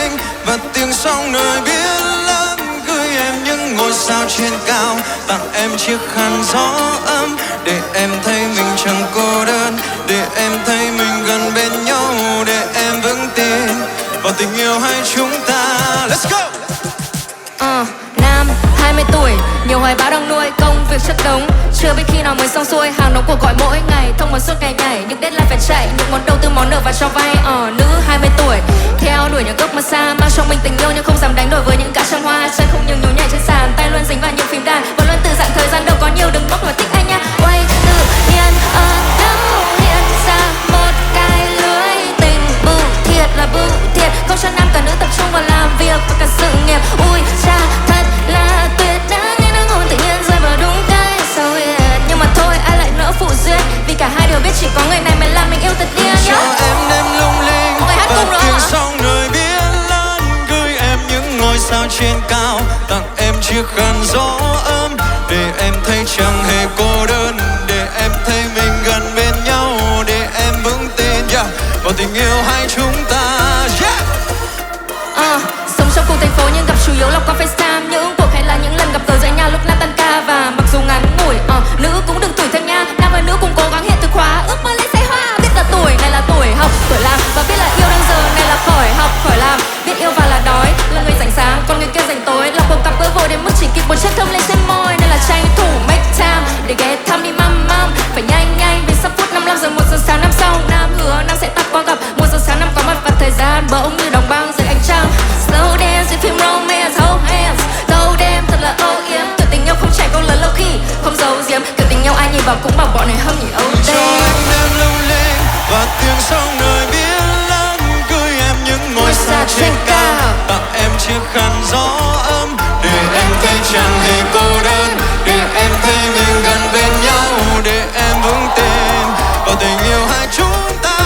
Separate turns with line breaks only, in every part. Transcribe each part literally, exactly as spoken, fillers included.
linh và tiếng sóng nơi biển lớn. Gửi em những ngôi sao trên cao, tặng em chiếc khăn gió ấm để em thấy mình chẳng cô đơn, để em thấy mình gần bên nhau, để em vững tin vào tình yêu hai chúng ta. Let's go.
Uh, Nam hai mươi tuổi, nhiều hoài bão đang nuôi, công việc chất đống, chưa biết khi nào mới xong xuôi. Hàng đống cuộc gọi mỗi ngày, thông báo suốt ngày nhảy, những deadline phải chạy, những món đầu tư món nợ và cho vay. Ờ, uh, nữ hai mươi tuổi, theo đuổi những ước mơ xa, mang trong mình tình yêu nhưng không dám đánh đổi với những cá trăm hoa. Chân không nhường nhún nhảy trên sàn, tay luôn dính vào những phím đàn, và luôn từ dạng thời gian đâu có nhiều đừng bốc mà thích anh nha. Quay tự nhiên ở đâu hiện ra một cái lưới tình bưu thiệt là bưu thiệt, không cho nam cả nữ tập trung vào làm việc và cả sự nghiệp. Ui cha thật là tuyệt, đã nghe nó ngôn tự nhiên rơi vào đúng cái sâu huyệt. Nhưng mà thôi ai lại nỡ phụ duyên, vì cả hai đều biết chỉ có người này mới làm mình yêu thật điên.
Cho em đêm lung linh và tiếng sóng nơi biển lớn. Gửi em những ngôi sao trên cao, tặng em chiếc khăn gió ấm để em thấy chẳng hề cô đơn, để em thấy mình gần bên nhau, để em vững tin yeah, vào tình yêu hai chúng ta. Yeah.
Uh, sống trong cùng thành phố nhưng gặp chủ yếu là qua FaceTime, những cuộc hay là những lần gặp gỡ giữa nhau lúc nam tan ca. Và mặc dù ngắn ngủi, uh, nữ cũng đừng tuổi thêm nha, nam và nữ cùng cố gắng hiện thực hóa ước mơ lên xe hoa. Biết là tuổi này là tuổi học, tuổi làm, và biết là yêu đang giờ này là khỏi học khỏi làm. Biết yêu và là đói, là người rảnh sáng còn người kia rảnh tối, là cuộc gặp gỡ vội đến mức chỉ kịp một chiếc thơm lên trên môi. Nên là tranh thủ make time để ghé thăm đi măm măm, phải nhanh nhanh vì sắp phút năm mươi lăm giờ một giờ sáng năm sau. Nam hứa nam sẽ tắt qua gặp một giờ sáng năm có mặt, và thời gian bỗng như đóng băng dưới ánh trăng. Slow dance với phim romance, hold hands, go đêm thật là âu yếm. Kiểu tình yêu không chạy câu lớn lâu khi không giấu giếm, kiểu tình yêu ai nhìn vào cũng bảo bọn này hâm nhỉ âu
Cho
đêm.
anh đêm lung linh và tiếng sóng nơi biển lớn. Gửi em những ngôi sao trên cao, tặng em chiếc khăn gió ấm để em thấy chẳng hề cô đơn, để em thấy mình gần bên nhau, để em vững tin vào tình yêu hai chúng ta.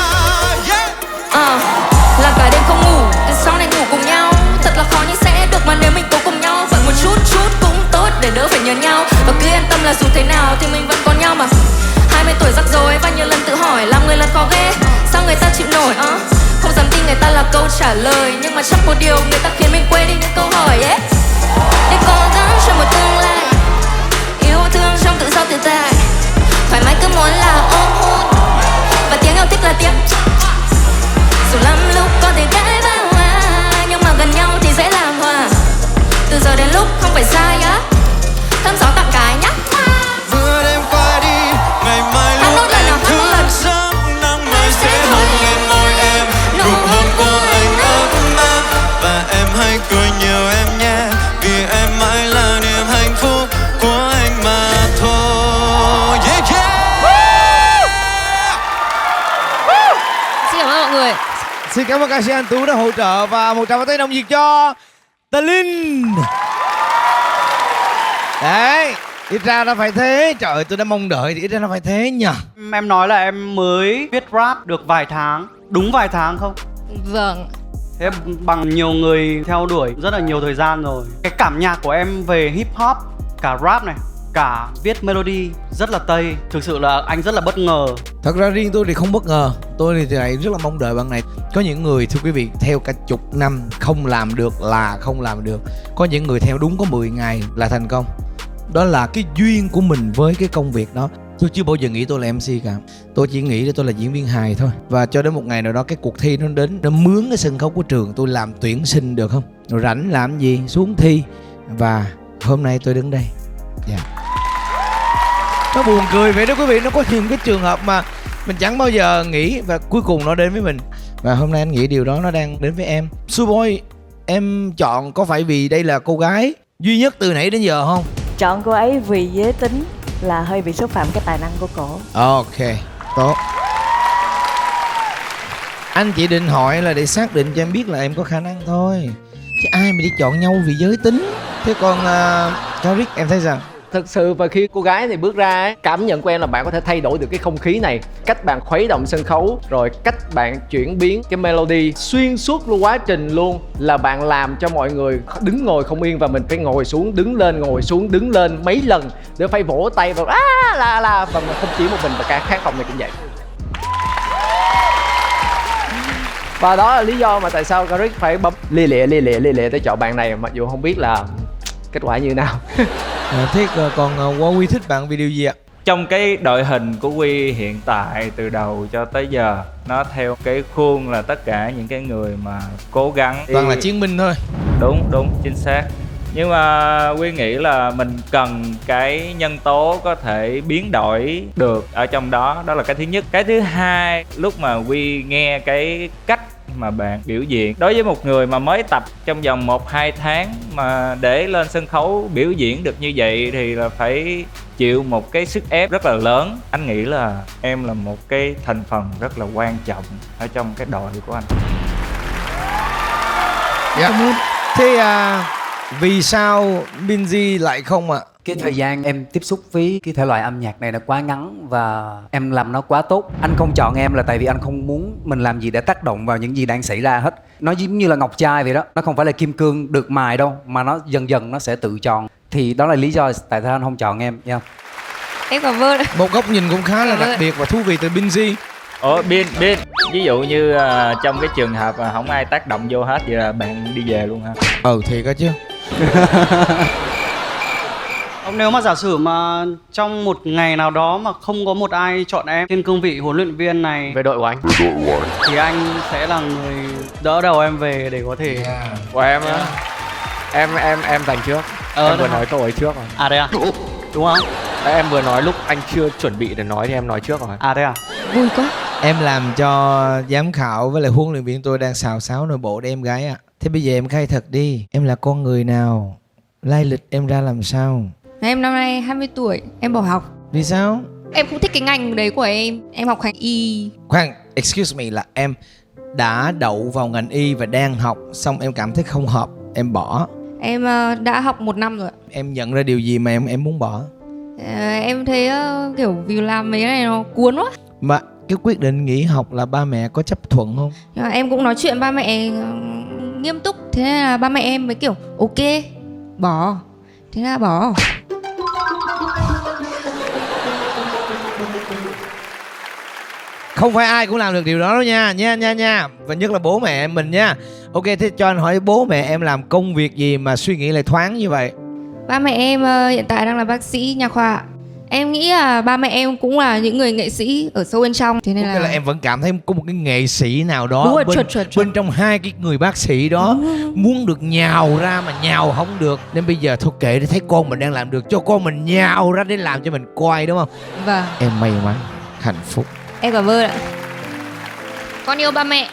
Yeah.
Uh, làm cả đêm không ngủ, từ sau này ngủ cùng nhau. Thật là khó nhưng sẽ được mà nếu mình cố cùng nhau. Vậy một chút chút cũng tốt để đỡ phải nhớ nhau. Và cứ yên tâm là dù thế nào thì mình vẫn có nhau mà. Hai mươi tuổi rắc rối và nhiều lần tự hỏi làm người lần khó ghê, sao người ta chịu nổi uh? Không dám tin người ta là câu trả lời, nhưng mà chắc một điều người ta khiến mình quên đi những câu hỏi yeah. Để cố gắng cho một tương lai, yêu thương trong tự do tự tại, thoải mái cứ muốn là ôm hôn, và tiếng yêu thích là tiếng. Dù lắm lúc có thể cãi vã hoa, nhưng mà gần nhau thì dễ làm hòa. Từ giờ đến lúc không phải sai á, thơm gió tặng cái nhá.
Vừa đêm qua đi, ngày mai lúc em thức giấc, nắng mai sẽ hôn lên môi em, nụ hôn của anh ấm áp. Và em hãy cười nhiều em nhé, vì em mãi là niềm hạnh phúc của anh mà thôi. Yeah, yeah.
Xin cảm ơn mọi người.
Xin cảm ơn ca sĩ Anh Tú đã hỗ trợ, và một tràng pháo tay nồng nhiệt cho Tà Linh. Đấy, ít ra nó phải thế. Trời ơi, tôi đã mong đợi thì ít ra nó phải thế nhỉ.
Em nói là em mới viết rap được vài tháng. Đúng vài tháng không?
Vâng.
Thế bằng nhiều người theo đuổi rất là nhiều thời gian rồi. Cái cảm nhạc của em về hip hop, cả rap này, cả viết melody rất là Tây. Thực sự là anh rất là bất ngờ.
Thật ra riêng tôi thì không bất ngờ. Tôi thì lại rất là mong đợi bạn này. Có những người thưa quý vị theo cả chục năm không làm được là không làm được. Có những người theo đúng có mười ngày là thành công. Đó là cái duyên của mình với cái công việc đó. Tôi chưa bao giờ nghĩ tôi là em xê cả. Tôi chỉ nghĩ là tôi là diễn viên hài thôi. Và cho đến một ngày nào đó cái cuộc thi nó đến, nó mướn cái sân khấu của trường tôi làm tuyển sinh được không? Rồi rảnh làm gì? Xuống thi. Và hôm nay tôi đứng đây. Dạ yeah. Nó buồn cười vậy đó quý vị. Nó có những cái trường hợp mà mình chẳng bao giờ nghĩ, và cuối cùng nó đến với mình. Và hôm nay anh nghĩ điều đó nó đang đến với em. Suboi, em chọn có phải vì đây là cô gái duy nhất từ nãy đến giờ không?
Chọn cô ấy vì giới tính là hơi bị xúc phạm cái tài năng của cổ.
Ok, tốt. Anh chỉ định hỏi là để xác định cho em biết là em có khả năng thôi, chứ ai mà đi chọn nhau vì giới tính. Thế còn uh, Karik, em thấy sao?
Thực sự và khi cô gái này bước ra ấy, cảm nhận của em là bạn có thể thay đổi được cái không khí này, cách bạn khuấy động sân khấu, rồi cách bạn chuyển biến cái melody xuyên suốt luôn quá trình luôn, là bạn làm cho mọi người đứng ngồi không yên, và mình phải ngồi xuống đứng lên ngồi xuống đứng lên mấy lần để phải vỗ tay vào á la la, và không chỉ một mình, và cả khán phòng này cũng vậy. Và đó là lý do mà tại sao Caric phải bấm lia lịa lia lịa lia lịa tới chọn bạn này, mặc dù không biết là kết quả như thế nào.
À, thế còn Wowy thích bạn vì điều gì ạ?
Trong cái đội hình của Huy hiện tại từ đầu cho tới giờ, nó theo cái khuôn là tất cả những cái người mà cố gắng.
Toàn là chiến binh thôi.
Đúng, đúng, chính xác. Nhưng mà Huy nghĩ là mình cần cái nhân tố có thể biến đổi được ở trong đó. Đó là cái thứ nhất. Cái thứ hai, lúc mà Huy nghe cái cách mà bạn biểu diễn, đối với một người mà mới tập trong vòng một hai tháng mà để lên sân khấu biểu diễn được như vậy thì là phải chịu một cái sức ép rất là lớn. Anh nghĩ là em là một cái thành phần rất là quan trọng ở trong cái đội của anh.
Dạ. Thế à, vì sao Binz lại không ạ?
Cái thời gian em tiếp xúc với cái thể loại âm nhạc này nó quá ngắn và em làm nó quá tốt. Anh không chọn em là tại vì anh không muốn mình làm gì để tác động vào những gì đang xảy ra hết. Nó giống như là ngọc trai vậy đó. Nó không phải là kim cương được mài đâu, mà nó dần dần nó sẽ tự tròn. Thì đó là lý do tại sao anh không chọn em nha.
Em cảm ơn.
Một góc nhìn cũng khá là đặc biệt và thú vị từ Binz.
Ủa Bin, Bin, ví dụ như uh, trong cái trường hợp mà không ai tác động vô hết vậy là bạn đi về luôn hả?
Ừ thiệt á chứ.
Ông nếu mà giả sử mà trong một ngày nào đó mà không có một ai chọn em trên cương vị huấn luyện viên này
Về đội của anh.
thì anh sẽ là người đỡ đầu em về để có thể
Của em á. Em em em giành trước.
Ờ,
em vừa
được.
nói câu ấy trước rồi.
À đây à? Đúng không?
Đấy, em vừa nói lúc anh chưa chuẩn bị để nói thì em nói trước rồi.
À đây à?
Vui quá.
Em làm cho giám khảo với lại huấn luyện viên tôi đang xào xáo nội bộ để em gái ạ. À. Thế bây giờ em khai thật đi, em là con người nào? Lai lịch em ra làm sao?
Em năm nay hai mươi tuổi, em bỏ học.
Vì sao?
Em không thích cái ngành đấy của em. Em học ngành y.
Khoan, excuse me, là em đã đậu vào ngành y và đang học, xong em cảm thấy không hợp, em bỏ.
Em ờ, đã học một năm rồi.
Em nhận ra điều gì mà em em muốn bỏ?
Ờ, em thấy ờ, kiểu vì làm mấy cái này nó cuốn quá.
Mà cái quyết định nghỉ học là ba mẹ có chấp thuận không?
Nhưng mà em cũng nói chuyện ba mẹ ờ, nghiêm túc. Thế nên là ba mẹ em mới kiểu ok, bỏ. Thế là bỏ.
Không phải ai cũng làm được điều đó đâu nha, nha nha nha. Và nhất là bố mẹ mình nha. Ok, thế cho anh hỏi bố mẹ em làm công việc gì mà suy nghĩ lại thoáng như vậy?
Ba mẹ em ờ, hiện tại đang là bác sĩ nha khoa. Em nghĩ là ba mẹ em cũng là những người nghệ sĩ ở sâu bên trong. Thế nên
Ok
là...
là em vẫn cảm thấy có một cái nghệ sĩ nào đó
Đúng rồi,
bên,
chuẩn, chuẩn, chuẩn.
bên trong hai cái người bác sĩ đó muốn được nhào ra mà nhào không được. Nên bây giờ thôi kệ, để thấy con mình đang làm được, cho con mình nhào ra để làm cho mình coi, đúng không?
Vâng,
Em may mắn, hạnh phúc.
em cảm ơn ạ. Con yêu ba mẹ.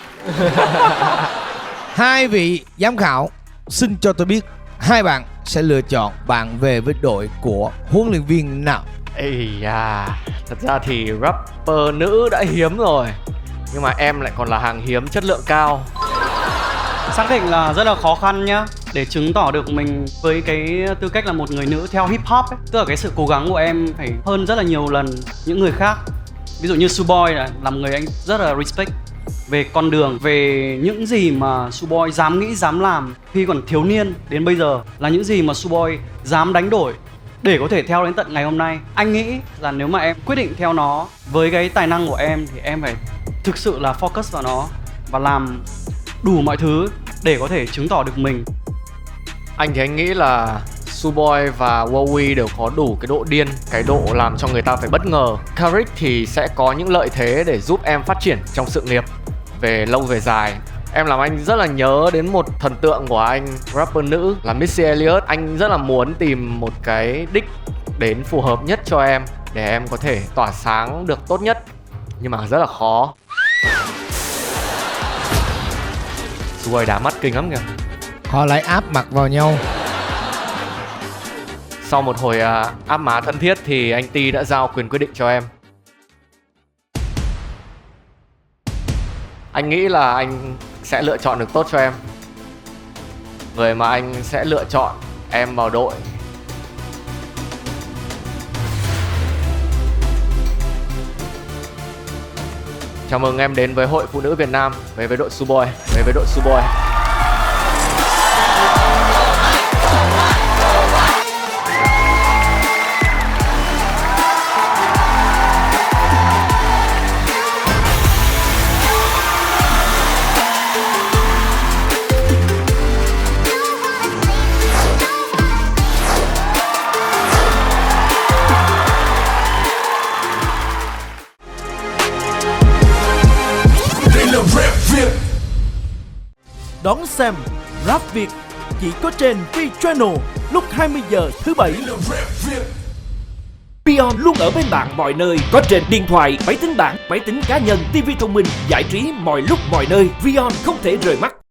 Hai vị giám khảo, xin cho tôi biết hai bạn sẽ lựa chọn bạn về với đội của huấn luyện viên nào?
Ây da, thật ra thì rapper nữ đã hiếm rồi, nhưng mà em lại còn là hàng hiếm chất lượng cao.
Xác định là rất là khó khăn nhá. Để chứng tỏ được mình với cái tư cách là một người nữ theo hip hop ấy. Tức là cái sự cố gắng của em phải hơn rất là nhiều lần những người khác. Ví dụ như Suboy là, là một người anh rất là respect về con đường, về những gì mà Suboy dám nghĩ, dám làm khi còn thiếu niên đến bây giờ, là những gì mà Suboy dám đánh đổi để có thể theo đến tận ngày hôm nay. Anh nghĩ là nếu mà em quyết định theo nó với cái tài năng của em thì em phải thực sự là focus vào nó và làm đủ mọi thứ để có thể chứng tỏ được mình.
Anh thì anh nghĩ là Suboy và Wowy đều có đủ cái độ điên, cái độ làm cho người ta phải bất ngờ. Caric thì sẽ có những lợi thế để giúp em phát triển trong sự nghiệp về lâu về dài. Em làm anh rất là nhớ đến một thần tượng của anh, rapper nữ là Missy Elliott. Anh rất là muốn tìm một cái đích đến phù hợp nhất cho em để em có thể tỏa sáng được tốt nhất, nhưng mà rất là khó. Suboy đá mắt kinh lắm kìa.
Họ lại áp mặt vào nhau.
Sau một hồi à, áp má thân thiết thì anh Ti đã giao quyền quyết định cho em. Anh nghĩ là anh sẽ lựa chọn được tốt cho em. Người mà anh sẽ lựa chọn em vào đội chào mừng em đến với Hội Phụ nữ Việt Nam, về với đội Suboy, về với đội Suboy.
Đón xem Rap Việt chỉ có trên V-Channel lúc hai mươi giờ thứ bảy.
Vion luôn ở bên bạn mọi nơi, có trên điện thoại, máy tính bảng, máy tính cá nhân, ti vi thông minh, giải trí mọi lúc mọi nơi. Vion không thể rời mắt.